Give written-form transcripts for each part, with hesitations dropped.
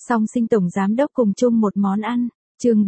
Song Sinh tổng giám đốc cùng chung một món ăn. Chương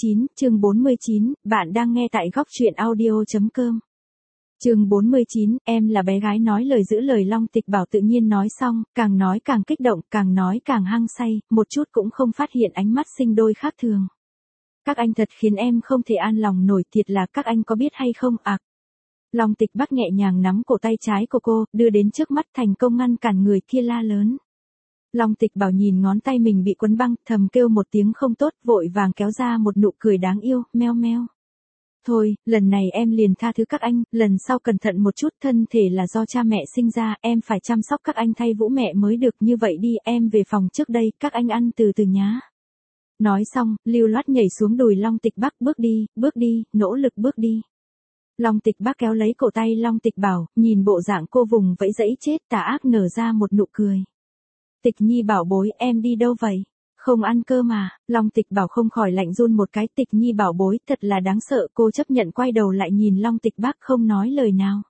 49, bạn đang nghe tại góc truyện audio.com. Chương 49, em là bé gái nói lời giữ lời. Long Tịch Bảo tự nhiên nói xong, càng nói càng kích động, càng nói càng hăng say, một chút cũng không phát hiện ánh mắt sinh đôi khác thường. Các anh thật khiến em không thể an lòng nổi, thiệt là các anh có biết hay không ạ? Long Tịch Bắc nhẹ nhàng nắm cổ tay trái của cô, đưa đến trước mắt, thành công ngăn cản người kia la lớn. Long Tịch Bảo nhìn ngón tay mình bị quấn băng, thầm kêu một tiếng không tốt, vội vàng kéo ra một nụ cười đáng yêu, meo meo. Thôi, lần này em liền tha thứ các anh, lần sau cẩn thận một chút, thân thể là do cha mẹ sinh ra, em phải chăm sóc các anh thay Vũ mẹ mới được. Như vậy đi, em về phòng trước đây, các anh ăn từ từ nhá. Nói xong, lưu loát nhảy xuống đùi Long Tịch Bắc, bước đi, nỗ lực bước đi. Long Tịch Bắc kéo lấy cổ tay Long Tịch Bảo, nhìn bộ dạng cô vùng vẫy dẫy chết, tà ác nở ra một nụ cười. Tịch Nhi bảo bối, em đi đâu vậy? Không ăn cơm mà. Long Tịch Bảo không khỏi lạnh run một cái. Tịch Nhi bảo bối, thật là đáng sợ. Cô chấp nhận quay đầu lại nhìn Long Tịch Bắc không nói lời nào.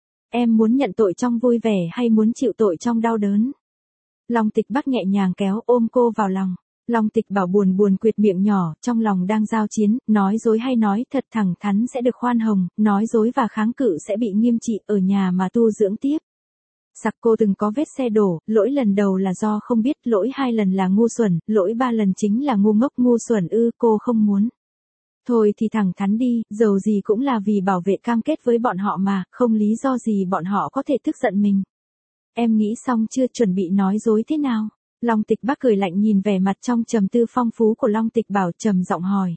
Em muốn nhận tội trong vui vẻ hay muốn chịu tội trong đau đớn? Long Tịch Bắc nhẹ nhàng kéo ôm cô vào lòng. Long Tịch Bảo buồn quệt miệng nhỏ, trong lòng đang giao chiến, nói dối hay nói thật thẳng thắn sẽ được khoan hồng, nói dối và kháng cự sẽ bị nghiêm trị, ở nhà mà tu dưỡng tiếp. Sặc cô từng có vết xe đổ, lỗi lần đầu là do không biết, lỗi 2 lần là ngu xuẩn, lỗi 3 lần chính là ngu ngốc. Ngu xuẩn cô không muốn. Thôi thì thẳng thắn đi, dầu gì cũng là vì bảo vệ cam kết với bọn họ mà, không lý do gì bọn họ có thể tức giận mình. Em nghĩ xong chưa, chuẩn bị nói dối thế nào? Long Tịch Bắc cười lạnh nhìn vẻ mặt trong trầm tư phong phú của Long Tịch Bảo, trầm giọng hỏi.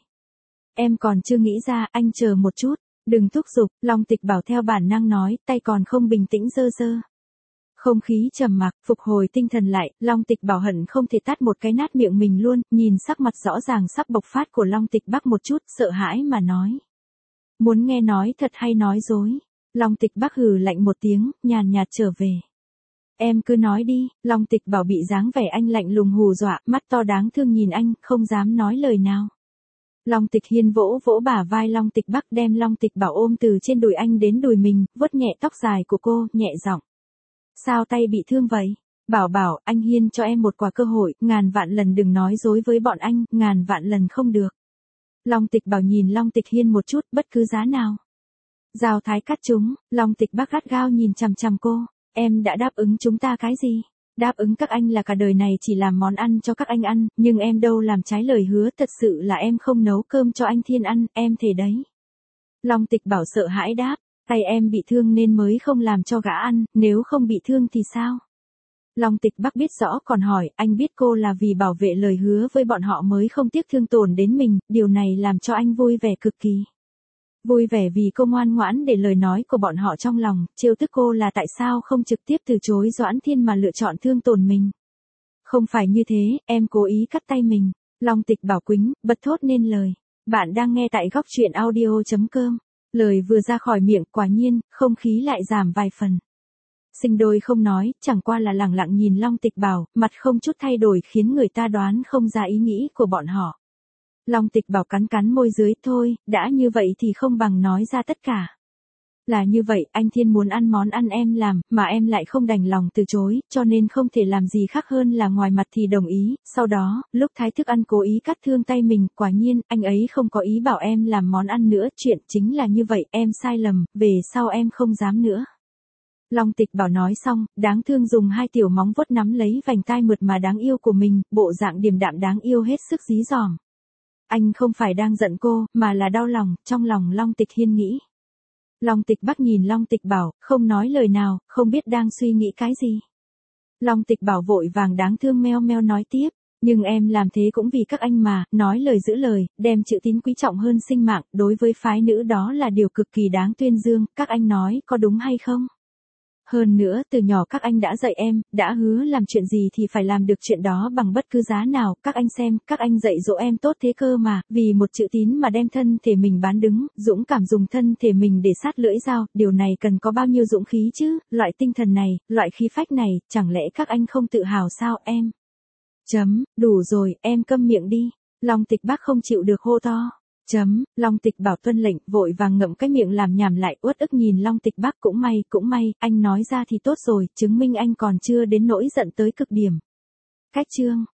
Em còn chưa nghĩ ra, anh chờ một chút, đừng thúc giục. Long Tịch Bảo theo bản năng nói, tay còn không bình tĩnh giơ. Không khí trầm mặc, phục hồi tinh thần lại, Long Tịch Bảo hận không thể tát một cái nát miệng mình luôn, nhìn sắc mặt rõ ràng sắp bộc phát của Long Tịch Bắc một chút, sợ hãi mà nói. Muốn nghe nói thật hay nói dối? Long Tịch Bắc hừ lạnh một tiếng, nhàn nhạt trở về. Em cứ nói đi. Long Tịch Bảo bị dáng vẻ anh lạnh lùng hù dọa, mắt to đáng thương nhìn anh, không dám nói lời nào. Long Tịch Hiên vỗ bả vai Long Tịch Bắc, đem Long Tịch Bảo ôm từ trên đùi anh đến đùi mình, vuốt nhẹ tóc dài của cô, nhẹ giọng. Sao tay bị thương vậy? Bảo, anh Hiên cho em một quả cơ hội, ngàn vạn lần đừng nói dối với bọn anh, ngàn vạn lần không được. Long Tịch Bảo nhìn Long Tịch Hiên một chút, bất cứ giá nào. Dao thái cắt chúng. Long Tịch Bắc gắt gao nhìn chằm chằm cô. Em đã đáp ứng chúng ta cái gì? Đáp ứng các anh là cả đời này chỉ làm món ăn cho các anh ăn, nhưng em đâu làm trái lời hứa, thật sự là em không nấu cơm cho anh Thiên ăn, em thề đấy. Long Tịch Bảo sợ hãi đáp. Tay em bị thương nên mới không làm cho gã ăn, nếu không bị thương thì sao? Long Tịch Bắc biết rõ còn hỏi, anh biết cô là vì bảo vệ lời hứa với bọn họ mới không tiếc thương tổn đến mình, điều này làm cho anh vui vẻ cực kỳ. Vui vẻ vì cô ngoan ngoãn để lời nói của bọn họ trong lòng, trêu tức cô là tại sao không trực tiếp từ chối Doãn Thiên mà lựa chọn thương tổn mình. Không phải như thế, em cố ý cắt tay mình. Long Tịch Bảo quĩnh, bật thốt nên lời. Bạn đang nghe tại góc truyện audio.com. Lời vừa ra khỏi miệng, quả nhiên, không khí lại giảm vài phần. Sinh đôi không nói, chẳng qua là lẳng lặng nhìn Long Tịch Bảo, mặt không chút thay đổi khiến người ta đoán không ra ý nghĩ của bọn họ. Long Tịch Bảo cắn môi dưới, thôi, đã như vậy thì không bằng nói ra tất cả. Là như vậy, anh Thiên muốn ăn món ăn em làm, mà em lại không đành lòng từ chối, cho nên không thể làm gì khác hơn là ngoài mặt thì đồng ý. Sau đó, lúc thái thức ăn cố ý cắt thương tay mình, quả nhiên, anh ấy không có ý bảo em làm món ăn nữa, chuyện chính là như vậy, em sai lầm, về sau em không dám nữa. Long Tịch Bảo nói xong, đáng thương dùng 2 tiểu móng vuốt nắm lấy vành tai mượt mà đáng yêu của mình, bộ dạng điềm đạm đáng yêu hết sức dí dỏm. Anh không phải đang giận cô, mà là đau lòng, trong lòng Long Tịch Hiên nghĩ. Long Tịch Bắc nhìn Long Tịch Bảo, không nói lời nào, không biết đang suy nghĩ cái gì. Long Tịch Bảo vội vàng đáng thương meo meo nói tiếp, nhưng em làm thế cũng vì các anh mà, nói lời giữ lời, đem chữ tín quý trọng hơn sinh mạng, đối với phái nữ đó là điều cực kỳ đáng tuyên dương, các anh nói có đúng hay không? Hơn nữa, từ nhỏ các anh đã dạy em, đã hứa làm chuyện gì thì phải làm được chuyện đó bằng bất cứ giá nào, các anh xem, các anh dạy dỗ em tốt thế cơ mà, vì một chữ tín mà đem thân thể mình bán đứng, dũng cảm dùng thân thể mình để sát lưỡi dao, điều này cần có bao nhiêu dũng khí chứ, loại tinh thần này, loại khí phách này, chẳng lẽ các anh không tự hào sao em? Đủ rồi, em câm miệng đi. Long Tịch Bắc không chịu được hô to. Long Tịch Bảo tuân lệnh, vội vàng ngậm cái miệng làm nhảm lại, uất ức nhìn Long Tịch Bắc, cũng may, anh nói ra thì tốt rồi, chứng minh anh còn chưa đến nỗi giận tới cực điểm. Cách chương